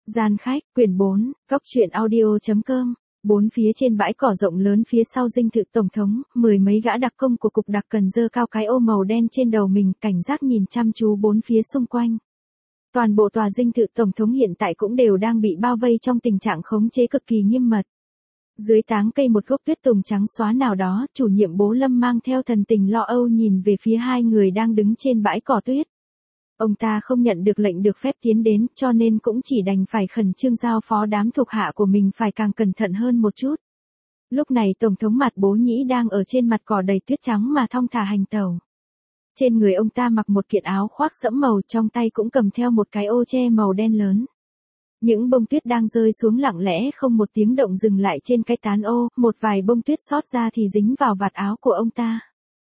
Gian khách, quyển 4, góc truyện audio.com. Bốn phía trên bãi cỏ rộng lớn phía sau dinh thự tổng thống, mười mấy gã đặc công của cục đặc cần giơ cao cái ô màu đen trên đầu mình, cảnh giác nhìn chăm chú bốn phía xung quanh. Toàn bộ tòa dinh thự tổng thống hiện tại cũng đều đang bị bao vây trong tình trạng khống chế cực kỳ nghiêm mật. Dưới táng cây một gốc tuyết tùng trắng xóa nào đó, chủ nhiệm Bố Lâm mang theo thần tình lo âu nhìn về phía hai người đang đứng trên bãi cỏ tuyết. Ông ta không nhận được lệnh được phép tiến đến, cho nên cũng chỉ đành phải khẩn trương giao phó đám thuộc hạ của mình phải càng cẩn thận hơn một chút. Lúc này Tổng thống Mạt Bố Nhĩ đang ở trên mặt cỏ đầy tuyết trắng mà thong thả hành tẩu. Trên người ông ta mặc một kiện áo khoác sẫm màu, trong tay cũng cầm theo một cái ô che màu đen lớn. Những bông tuyết đang rơi xuống lặng lẽ không một tiếng động dừng lại trên cái tán ô, một vài bông tuyết xót ra thì dính vào vạt áo của ông ta.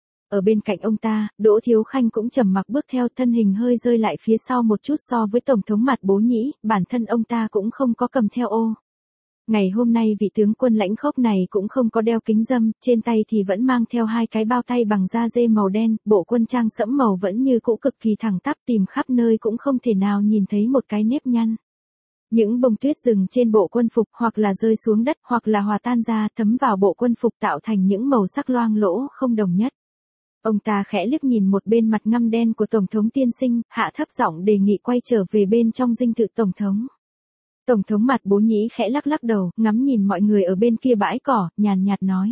Ở bên cạnh ông ta, Đỗ Thiếu Khanh cũng trầm mặc bước theo, thân hình hơi rơi lại phía sau một chút so với Tổng thống Mạt Bố Nhĩ, bản thân ông ta cũng không có cầm theo ô. Ngày hôm nay vị tướng quân lãnh khốc này cũng không có đeo kính râm, trên tay thì vẫn mang theo hai cái bao tay bằng da dê màu đen, bộ quân trang sẫm màu vẫn như cũ cực kỳ thẳng tắp, tìm khắp nơi cũng không thể nào nhìn thấy một cái nếp nhăn. Những bông tuyết dừng trên bộ quân phục hoặc là rơi xuống đất hoặc là hòa tan ra thấm vào bộ quân phục tạo thành những màu sắc loang lỗ không đồng nhất. Ông ta khẽ liếc nhìn một bên mặt ngăm đen của Tổng thống tiên sinh, hạ thấp giọng đề nghị quay trở về bên trong dinh thự Tổng thống. Tổng thống Mạt Bố Nhĩ khẽ lắc lắc đầu, ngắm nhìn mọi người ở bên kia bãi cỏ, nhàn nhạt nói.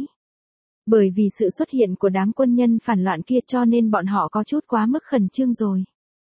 Bởi vì sự xuất hiện của đám quân nhân phản loạn kia cho nên bọn họ có chút quá mức khẩn trương rồi.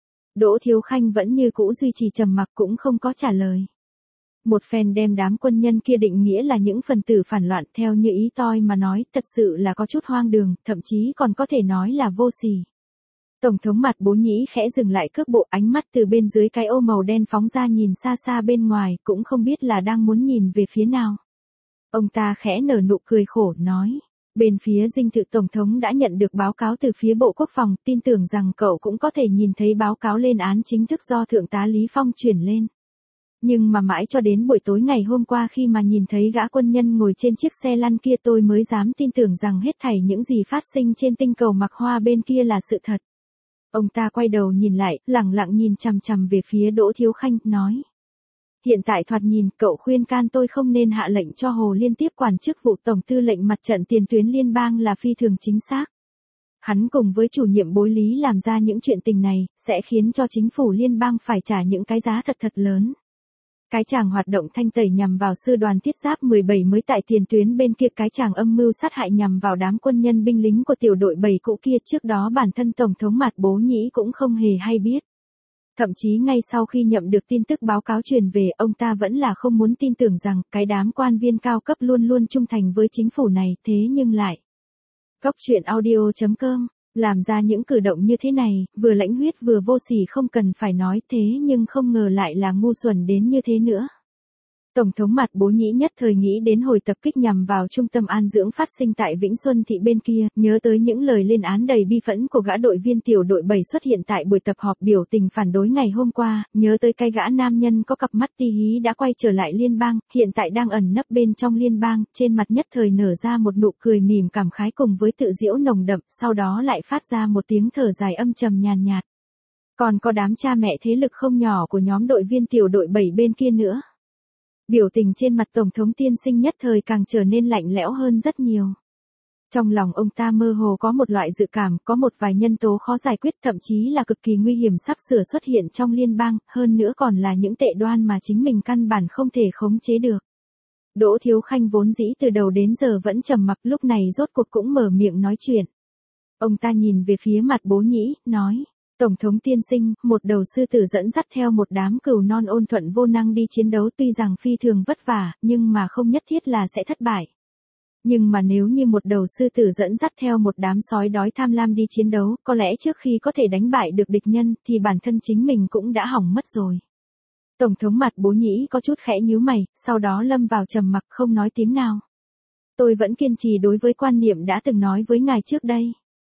Đỗ Thiếu Khanh vẫn như cũ duy trì trầm mặc cũng không có trả lời. Một phen đem đám quân nhân kia định nghĩa là những phần tử phản loạn theo như ý tôi mà nói, thật sự là có chút hoang đường, thậm chí còn có thể nói là vô sỉ. Tổng thống Mạt Bố Nhĩ khẽ dừng lại cước bộ, ánh mắt từ bên dưới cái ô màu đen phóng ra nhìn xa xa bên ngoài, cũng không biết là đang muốn nhìn về phía nào. Ông ta khẽ nở nụ cười khổ, nói. Bên phía dinh thự Tổng thống đã nhận được báo cáo từ phía Bộ Quốc phòng, tin tưởng rằng cậu cũng có thể nhìn thấy báo cáo lên án chính thức do Thượng tá Lý Phong chuyển lên. Nhưng mà mãi cho đến buổi tối ngày hôm qua khi mà nhìn thấy gã quân nhân ngồi trên chiếc xe lăn kia tôi mới dám tin tưởng rằng hết thảy những gì phát sinh trên tinh cầu Mạc Hoa bên kia là sự thật. Ông ta quay đầu nhìn lại, lẳng lặng nhìn chằm chằm về phía Đỗ Thiếu Khanh, nói. Hiện tại thoạt nhìn, cậu khuyên can tôi không nên hạ lệnh cho Hồ Liên tiếp quản chức vụ Tổng tư lệnh mặt trận tiền tuyến liên bang là phi thường chính xác. Hắn cùng với chủ nhiệm Bối Lý làm ra những chuyện tình này, sẽ khiến cho chính phủ liên bang phải trả những cái giá thật lớn. Cái chàng hoạt động thanh tẩy nhằm vào sư đoàn thiết giáp 17 mới tại tiền tuyến bên kia, cái chàng âm mưu sát hại nhằm vào đám quân nhân binh lính của tiểu đội 7 cũ kia, trước đó bản thân Tổng thống Mạt Bố Nhĩ cũng không hề hay biết. Thậm chí ngay sau khi nhận được tin tức báo cáo truyền về, ông ta vẫn là không muốn tin tưởng rằng cái đám quan viên cao cấp luôn luôn trung thành với chính phủ này, thế nhưng lại. Góc truyện audio.com, làm ra những cử động như thế này, vừa lãnh huyết vừa vô sỉ không cần phải nói, thế nhưng không ngờ lại là ngu xuẩn đến như thế nữa. Tổng thống Mạt Bố Nhĩ nhất thời nghĩ đến hồi tập kích nhằm vào trung tâm an dưỡng phát sinh tại Vĩnh Xuân thị bên kia, nhớ tới những lời lên án đầy bi phẫn của gã đội viên tiểu đội 7 xuất hiện tại buổi tập họp biểu tình phản đối ngày hôm qua, nhớ tới cái gã nam nhân có cặp mắt ti hí đã quay trở lại liên bang, hiện tại đang ẩn nấp bên trong liên bang, trên mặt nhất thời nở ra một nụ cười mỉm cảm khái cùng với tự giễu nồng đậm, sau đó lại phát ra một tiếng thở dài âm trầm nhàn nhạt. Còn có đám cha mẹ thế lực không nhỏ của nhóm đội viên tiểu đội 7 bên kia nữa. Biểu tình trên mặt Tổng thống tiên sinh nhất thời càng trở nên lạnh lẽo hơn rất nhiều. Trong lòng ông ta mơ hồ có một loại dự cảm, có một vài nhân tố khó giải quyết, thậm chí là cực kỳ nguy hiểm sắp sửa xuất hiện trong liên bang, hơn nữa còn là những tệ đoan mà chính mình căn bản không thể khống chế được. Đỗ Thiếu Khanh vốn dĩ từ đầu đến giờ vẫn trầm mặc, lúc này rốt cuộc cũng mở miệng nói chuyện. Ông ta nhìn về phía Mạt Bố Nhĩ, nói. Tổng thống tiên sinh, một đầu sư tử dẫn dắt theo một đám cừu non ôn thuận vô năng đi chiến đấu tuy rằng phi thường vất vả, nhưng mà không nhất thiết là sẽ thất bại. Nhưng mà nếu như một đầu sư tử dẫn dắt theo một đám sói đói tham lam đi chiến đấu, có lẽ trước khi có thể đánh bại được địch nhân, thì bản thân chính mình cũng đã hỏng mất rồi. Tổng thống Mạt Bố Nhĩ có chút khẽ nhíu mày, sau đó lâm vào trầm mặc không nói tiếng nào. Tôi vẫn kiên trì đối với quan niệm đã từng nói với ngài trước đây.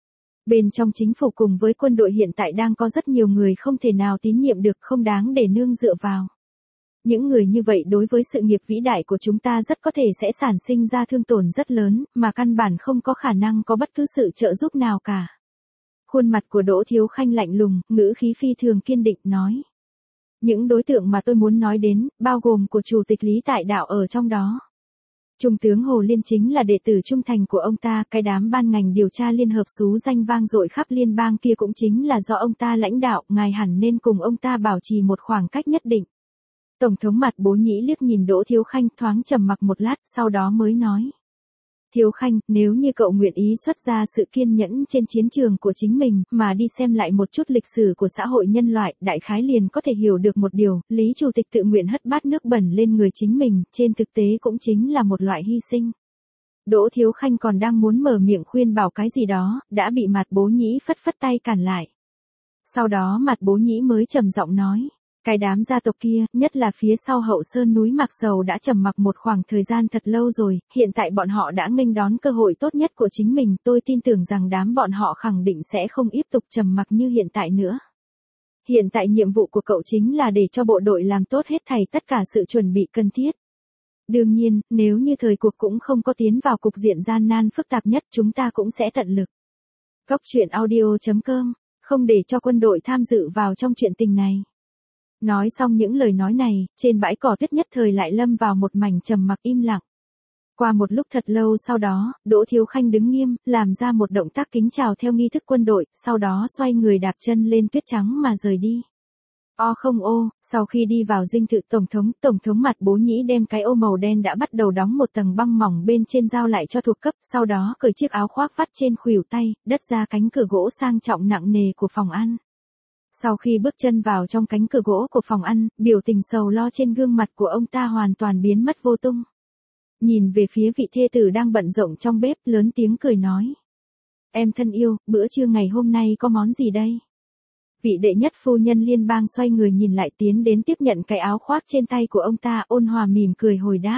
Bên trong chính phủ cùng với quân đội hiện tại đang có rất nhiều người không thể nào tín nhiệm được, không đáng để nương dựa vào. Những người như vậy đối với sự nghiệp vĩ đại của chúng ta rất có thể sẽ sản sinh ra thương tổn rất lớn, mà căn bản không có khả năng có bất cứ sự trợ giúp nào cả. Khuôn mặt của Đỗ Thiếu Khanh lạnh lùng, ngữ khí phi thường kiên định, nói. Những đối tượng mà tôi muốn nói đến, bao gồm của Chủ tịch Lý Tại Đạo ở trong đó. Trung tướng Hồ Liên chính là đệ tử trung thành của ông ta, cái đám ban ngành điều tra liên hợp xú danh vang dội khắp liên bang kia cũng chính là do ông ta lãnh đạo, ngài hẳn nên cùng ông ta bảo trì một khoảng cách nhất định. Tổng thống Mạt Bố Nhĩ liếc nhìn Đỗ Thiếu Khanh thoáng trầm mặc một lát, sau đó mới nói. Thiếu Khanh, nếu như cậu nguyện ý xuất ra sự kiên nhẫn trên chiến trường của chính mình, mà đi xem lại một chút lịch sử của xã hội nhân loại, đại khái liền có thể hiểu được một điều, Lý Chủ tịch tự nguyện hất bát nước bẩn lên người chính mình, trên thực tế cũng chính là một loại hy sinh. Đỗ Thiếu Khanh còn đang muốn mở miệng khuyên bảo cái gì đó, đã bị Mạt Bố Nhĩ phất phất tay cản lại. Sau đó Mạt Bố Nhĩ mới trầm giọng nói. Cái đám gia tộc kia, nhất là phía sau hậu sơn núi Mạc Sầu đã trầm mặc một khoảng thời gian thật lâu rồi, hiện tại bọn họ đã nghênh đón cơ hội tốt nhất của chính mình, tôi tin tưởng rằng đám bọn họ khẳng định sẽ không tiếp tục trầm mặc như hiện tại nữa. Hiện tại nhiệm vụ của cậu chính là để cho bộ đội làm tốt hết thảy tất cả sự chuẩn bị cần thiết. Đương nhiên, nếu như thời cuộc cũng không có tiến vào cục diện gian nan phức tạp nhất chúng ta cũng sẽ tận lực. Cóc truyện audio.com, không để cho quân đội tham dự vào trong chuyện tình này. Nói xong những lời nói này, trên bãi cỏ tuyết nhất thời lại lâm vào một mảnh trầm mặc im lặng. Qua một lúc thật lâu sau đó, Đỗ Thiếu Khanh đứng nghiêm, làm ra một động tác kính chào theo nghi thức quân đội, sau đó xoay người đạp chân lên tuyết trắng mà rời đi. Sau khi đi vào dinh thự Tổng thống Mạt Bố Nhĩ đem cái ô màu đen đã bắt đầu đóng một tầng băng mỏng bên trên giao lại cho thuộc cấp, sau đó cởi chiếc áo khoác vắt trên khuỷu tay, đất ra cánh cửa gỗ sang trọng nặng nề của phòng ăn. Sau khi bước chân vào trong cánh cửa gỗ của phòng ăn, biểu tình sầu lo trên gương mặt của ông ta hoàn toàn biến mất vô tung. Nhìn về phía vị thê tử đang bận rộn trong bếp, lớn tiếng cười nói. Em thân yêu, bữa trưa ngày hôm nay có món gì đây? Vị đệ nhất phu nhân liên bang xoay người nhìn lại tiến đến tiếp nhận cái áo khoác trên tay của ông ta, ôn hòa mỉm cười hồi đáp.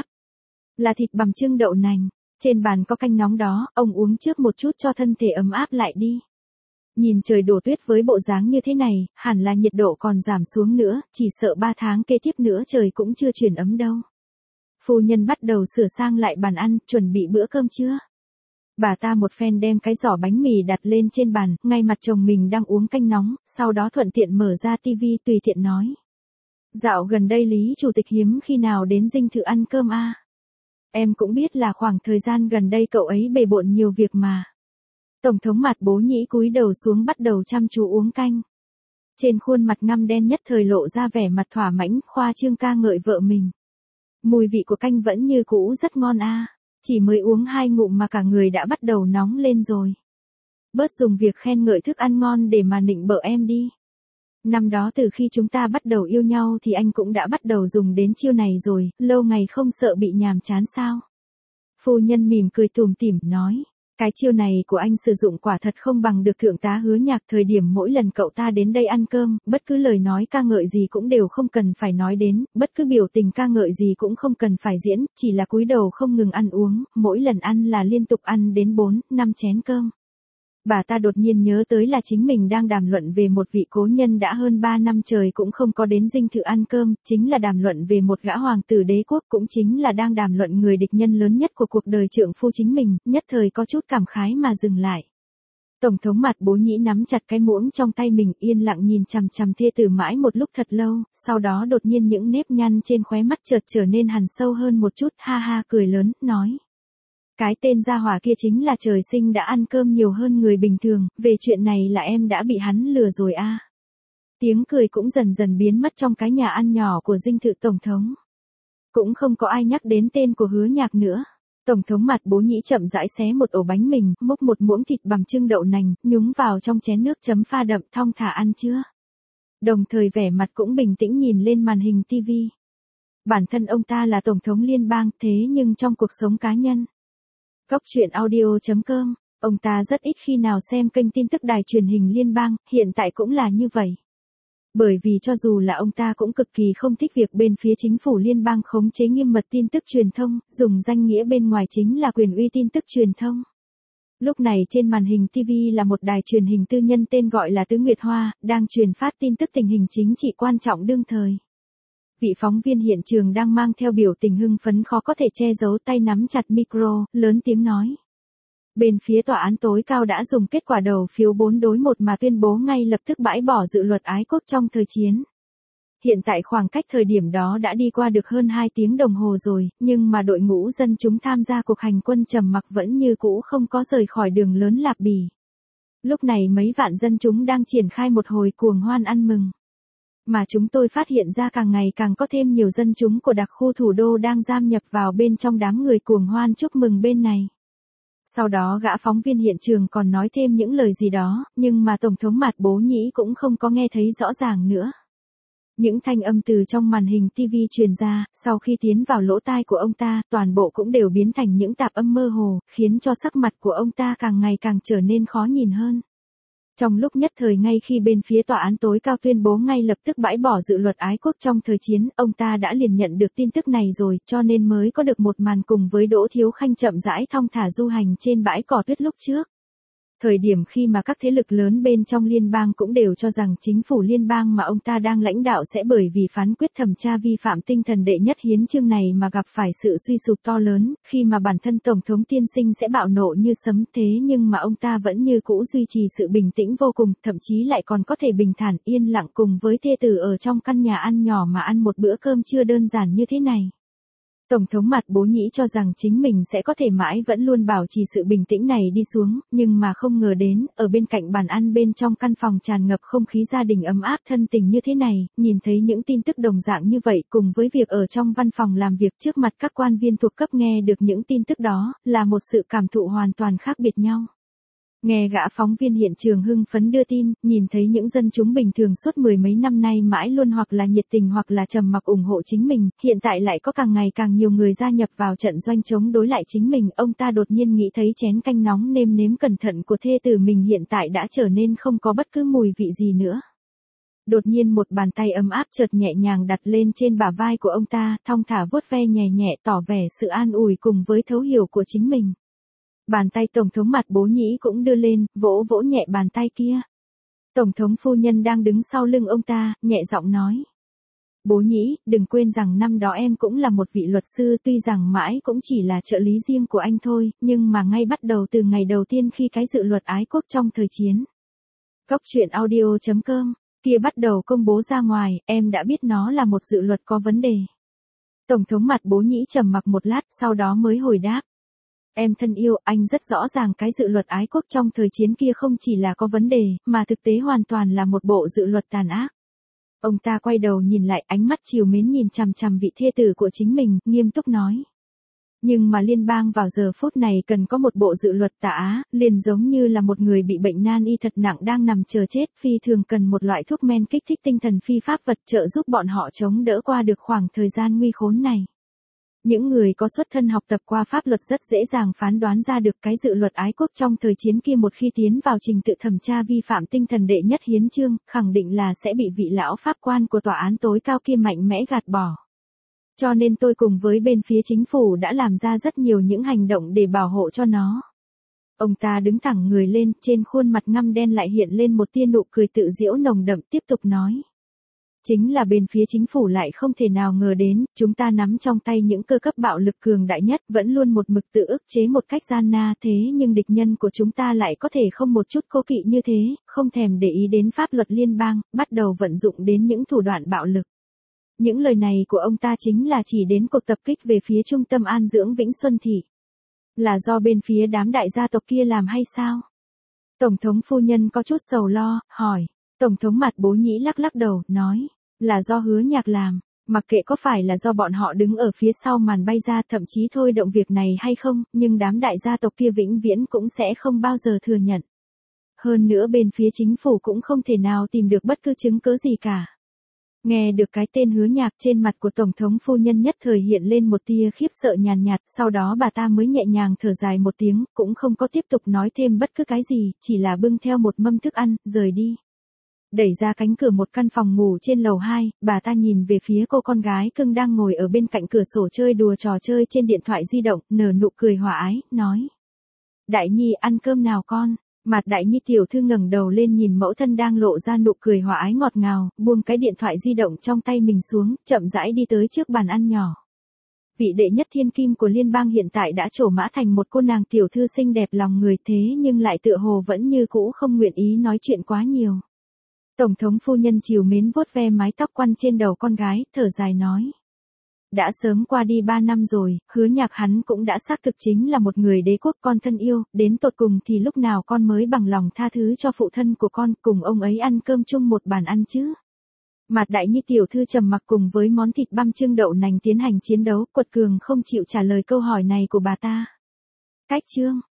Là thịt bằm chưng đậu nành, trên bàn có canh nóng đó, ông uống trước một chút cho thân thể ấm áp lại đi. Nhìn trời đổ tuyết với bộ dáng như thế này, hẳn là nhiệt độ còn giảm xuống nữa, chỉ sợ 3 tháng kế tiếp nữa trời cũng chưa chuyển ấm đâu. Phu nhân bắt đầu sửa sang lại bàn ăn, chuẩn bị bữa cơm trưa. Bà ta một phen đem cái giỏ bánh mì đặt lên trên bàn, ngay mặt chồng mình đang uống canh nóng, sau đó thuận tiện mở ra tivi tùy tiện nói. Dạo gần đây Lý Chủ tịch hiếm khi nào đến dinh thự ăn cơm à? Em cũng biết là khoảng thời gian gần đây cậu ấy bề bộn nhiều việc mà. Tổng thống Mạt Bố Nhĩ cúi đầu xuống bắt đầu chăm chú uống canh. Trên khuôn mặt ngăm đen nhất thời lộ ra vẻ mặt thỏa mãn, khoa trương ca ngợi vợ mình. Mùi vị của canh vẫn như cũ rất ngon à. Chỉ mới uống 2 ngụm mà cả người đã bắt đầu nóng lên rồi. Bớt dùng việc khen ngợi thức ăn ngon để mà nịnh bợ em đi. Năm đó từ khi chúng ta bắt đầu yêu nhau thì anh cũng đã bắt đầu dùng đến chiêu này rồi, lâu ngày không sợ bị nhàm chán sao? Phu nhân mỉm cười tủm tỉm nói. Cái chiêu này của anh sử dụng quả thật không bằng được thượng tá Hứa Nhạc thời điểm mỗi lần cậu ta đến đây ăn cơm, bất cứ lời nói ca ngợi gì cũng đều không cần phải nói đến, bất cứ biểu tình ca ngợi gì cũng không cần phải diễn, chỉ là cúi đầu không ngừng ăn uống, mỗi lần ăn là liên tục ăn đến 4-5 chén cơm. Bà ta đột nhiên nhớ tới là chính mình đang đàm luận về một vị cố nhân đã hơn 3 năm trời cũng không có đến dinh thự ăn cơm, chính là đàm luận về một gã hoàng tử đế quốc, cũng chính là đang đàm luận người địch nhân lớn nhất của cuộc đời trượng phu chính mình, nhất thời có chút cảm khái mà dừng lại. Tổng thống Mạt Bố Nhĩ nắm chặt cái muỗng trong tay mình, yên lặng nhìn chằm chằm thê tử mãi một lúc thật lâu, sau đó đột nhiên những nếp nhăn trên khóe mắt chợt trở nên hằn sâu hơn một chút, ha ha cười lớn, nói. Cái tên gia hỏa kia chính là trời sinh đã ăn cơm nhiều hơn người bình thường, về chuyện này là em đã bị hắn lừa rồi à. Tiếng cười cũng dần dần biến mất trong cái nhà ăn nhỏ của dinh thự Tổng thống. Cũng không có ai nhắc đến tên của Hứa Nhạc nữa. Tổng thống Mạt Bố Nhĩ chậm rãi xé một ổ bánh mì, múc một muỗng thịt bằm chưng đậu nành, nhúng vào trong chén nước chấm pha đậm, thong thả ăn chưa. Đồng thời vẻ mặt cũng bình tĩnh nhìn lên màn hình TV. Bản thân ông ta là Tổng thống liên bang, thế nhưng trong cuộc sống cá nhân. Cóc truyện audio.com, ông ta rất ít khi nào xem kênh tin tức đài truyền hình liên bang, hiện tại cũng là như vậy. Bởi vì cho dù là ông ta cũng cực kỳ không thích việc bên phía chính phủ liên bang khống chế nghiêm mật tin tức truyền thông, dùng danh nghĩa bên ngoài chính là quyền uy tin tức truyền thông. Lúc này trên màn hình TV là một đài truyền hình tư nhân tên gọi là Tứ Nguyệt Hoa, đang truyền phát tin tức tình hình chính trị quan trọng đương thời. Vị phóng viên hiện trường đang mang theo biểu tình hưng phấn khó có thể che giấu, tay nắm chặt micro, lớn tiếng nói. Bên phía tòa án tối cao đã dùng kết quả đầu phiếu 4-1 mà tuyên bố ngay lập tức bãi bỏ dự luật ái quốc trong thời chiến. Hiện tại khoảng cách thời điểm đó đã đi qua được hơn 2 tiếng đồng hồ rồi, nhưng mà đội ngũ dân chúng tham gia cuộc hành quân trầm mặc vẫn như cũ không có rời khỏi đường lớn Lạp Bỉ. Lúc này mấy vạn dân chúng đang triển khai một hồi cuồng hoan ăn mừng. Mà chúng tôi phát hiện ra càng ngày càng có thêm nhiều dân chúng của đặc khu thủ đô đang giam nhập vào bên trong đám người cuồng hoan chúc mừng bên này. Sau đó gã phóng viên hiện trường còn nói thêm những lời gì đó, nhưng mà Tổng thống Mạt Bố Nhĩ cũng không có nghe thấy rõ ràng nữa. Những thanh âm từ trong màn hình TV truyền ra, sau khi tiến vào lỗ tai của ông ta, toàn bộ cũng đều biến thành những tạp âm mơ hồ, khiến cho sắc mặt của ông ta càng ngày càng trở nên khó nhìn hơn. Trong lúc nhất thời ngay khi bên phía tòa án tối cao tuyên bố ngay lập tức bãi bỏ dự luật ái quốc trong thời chiến, ông ta đã liền nhận được tin tức này rồi, cho nên mới có được một màn cùng với Đỗ Thiếu Khanh chậm rãi thong thả du hành trên bãi cỏ tuyết lúc trước. Thời điểm khi mà các thế lực lớn bên trong liên bang cũng đều cho rằng chính phủ liên bang mà ông ta đang lãnh đạo sẽ bởi vì phán quyết thẩm tra vi phạm tinh thần đệ nhất hiến chương này mà gặp phải sự suy sụp to lớn, khi mà bản thân Tổng thống tiên sinh sẽ bạo nộ như sấm thế nhưng mà ông ta vẫn như cũ duy trì sự bình tĩnh vô cùng, thậm chí lại còn có thể bình thản yên lặng cùng với thê tử ở trong căn nhà ăn nhỏ mà ăn một bữa cơm trưa đơn giản như thế này. Tổng thống Mạt Bố Nhĩ cho rằng chính mình sẽ có thể mãi vẫn luôn bảo trì sự bình tĩnh này đi xuống, nhưng mà không ngờ đến, ở bên cạnh bàn ăn bên trong căn phòng tràn ngập không khí gia đình ấm áp thân tình như thế này, nhìn thấy những tin tức đồng dạng như vậy cùng với việc ở trong văn phòng làm việc trước mặt các quan viên thuộc cấp nghe được những tin tức đó, là một sự cảm thụ hoàn toàn khác biệt nhau. Nghe gã phóng viên hiện trường hưng phấn đưa tin, nhìn thấy những dân chúng bình thường suốt mười mấy năm nay mãi luôn hoặc là nhiệt tình hoặc là trầm mặc ủng hộ chính mình, hiện tại lại có càng ngày càng nhiều người gia nhập vào trận doanh chống đối lại chính mình, ông ta đột nhiên nghĩ thấy chén canh nóng nêm nếm cẩn thận của thê tử mình hiện tại đã trở nên không có bất cứ mùi vị gì nữa. Đột nhiên một bàn tay ấm áp chợt nhẹ nhàng đặt lên trên bả vai của ông ta, thong thả vuốt ve nhẹ nhẹ tỏ vẻ sự an ủi cùng với thấu hiểu của chính mình. Bàn tay Tổng thống Mạt Bố Nhĩ cũng đưa lên, vỗ vỗ nhẹ bàn tay kia. Tổng thống phu nhân đang đứng sau lưng ông ta, nhẹ giọng nói. Bố Nhĩ, đừng quên rằng năm đó em cũng là một vị luật sư, tuy rằng mãi cũng chỉ là trợ lý riêng của anh thôi, nhưng mà ngay bắt đầu từ ngày đầu tiên khi cái dự luật ái quốc trong thời chiến. Góc truyện audio.com, kia bắt đầu công bố ra ngoài, em đã biết nó là một dự luật có vấn đề. Tổng thống Mạt Bố Nhĩ trầm mặc một lát, sau đó mới hồi đáp. Em thân yêu, anh rất rõ ràng cái dự luật ái quốc trong thời chiến kia không chỉ là có vấn đề, mà thực tế hoàn toàn là một bộ dự luật tàn ác. Ông ta quay đầu nhìn lại, ánh mắt trìu mến nhìn chằm chằm vị thê tử của chính mình, nghiêm túc nói. Nhưng mà liên bang vào giờ phút này cần có một bộ dự luật tà ác, liền giống như là một người bị bệnh nan y thật nặng đang nằm chờ chết, phi thường cần một loại thuốc men kích thích tinh thần phi pháp vật trợ giúp bọn họ chống đỡ qua được khoảng thời gian nguy khốn này. Những người có xuất thân học tập qua pháp luật rất dễ dàng phán đoán ra được cái dự luật ái quốc trong thời chiến kia một khi tiến vào trình tự thẩm tra vi phạm tinh thần đệ nhất hiến chương, khẳng định là sẽ bị vị lão pháp quan của tòa án tối cao kia mạnh mẽ gạt bỏ. Cho nên tôi cùng với bên phía chính phủ đã làm ra rất nhiều những hành động để bảo hộ cho nó. Ông ta đứng thẳng người lên, trên khuôn mặt ngăm đen lại hiện lên một tia nụ cười tự giễu nồng đậm, tiếp tục nói. Chính là bên phía chính phủ lại không thể nào ngờ đến, chúng ta nắm trong tay những cơ cấp bạo lực cường đại nhất, vẫn luôn một mực tự ức chế một cách gian na thế nhưng địch nhân của chúng ta lại có thể không một chút cố kỵ như thế, không thèm để ý đến pháp luật liên bang, bắt đầu vận dụng đến những thủ đoạn bạo lực. Những lời này của ông ta chính là chỉ đến cuộc tập kích về phía trung tâm an dưỡng Vĩnh Xuân Thị. Là do bên phía đám đại gia tộc kia làm hay sao? Tổng thống phu nhân có chút sầu lo, hỏi. Tổng thống Mạt Bố Nhĩ lắc lắc đầu, nói, là do Hứa Nhạc làm, mặc kệ có phải là do bọn họ đứng ở phía sau màn bay ra thậm chí thôi động việc này hay không, nhưng đám đại gia tộc kia vĩnh viễn cũng sẽ không bao giờ thừa nhận. Hơn nữa bên phía chính phủ cũng không thể nào tìm được bất cứ chứng cứ gì cả. Nghe được cái tên Hứa Nhạc trên mặt của Tổng thống phu nhân nhất thời hiện lên một tia khiếp sợ nhàn nhạt, sau đó bà ta mới nhẹ nhàng thở dài một tiếng, cũng không có tiếp tục nói thêm bất cứ cái gì, chỉ là bưng theo một mâm thức ăn, rời đi. Đẩy ra cánh cửa một căn phòng ngủ trên lầu 2, bà ta nhìn về phía cô con gái cưng đang ngồi ở bên cạnh cửa sổ chơi đùa trò chơi trên điện thoại di động, nở nụ cười hòa ái, nói. Đại Nhi ăn cơm nào con? Mặt Đại Nhi tiểu thư ngẩng đầu lên nhìn mẫu thân đang lộ ra nụ cười hòa ái ngọt ngào, buông cái điện thoại di động trong tay mình xuống, chậm rãi đi tới trước bàn ăn nhỏ. Vị đệ nhất thiên kim của liên bang hiện tại đã trổ mã thành một cô nàng tiểu thư xinh đẹp lòng người thế nhưng lại tựa hồ vẫn như cũ không nguyện ý nói chuyện quá nhiều. Tổng thống phu nhân trìu mến vuốt ve mái tóc quăn trên đầu con gái, thở dài nói. Đã sớm qua đi 3 năm rồi, Hứa Nhạc hắn cũng đã xác thực chính là một người đế quốc con thân yêu, đến tột cùng thì lúc nào con mới bằng lòng tha thứ cho phụ thân của con, cùng ông ấy ăn cơm chung một bàn ăn chứ. Mạt Đại Nhi tiểu thư trầm mặc cùng với món thịt băm chưng đậu nành tiến hành chiến đấu, quật cường không chịu trả lời câu hỏi này của bà ta. Cách chương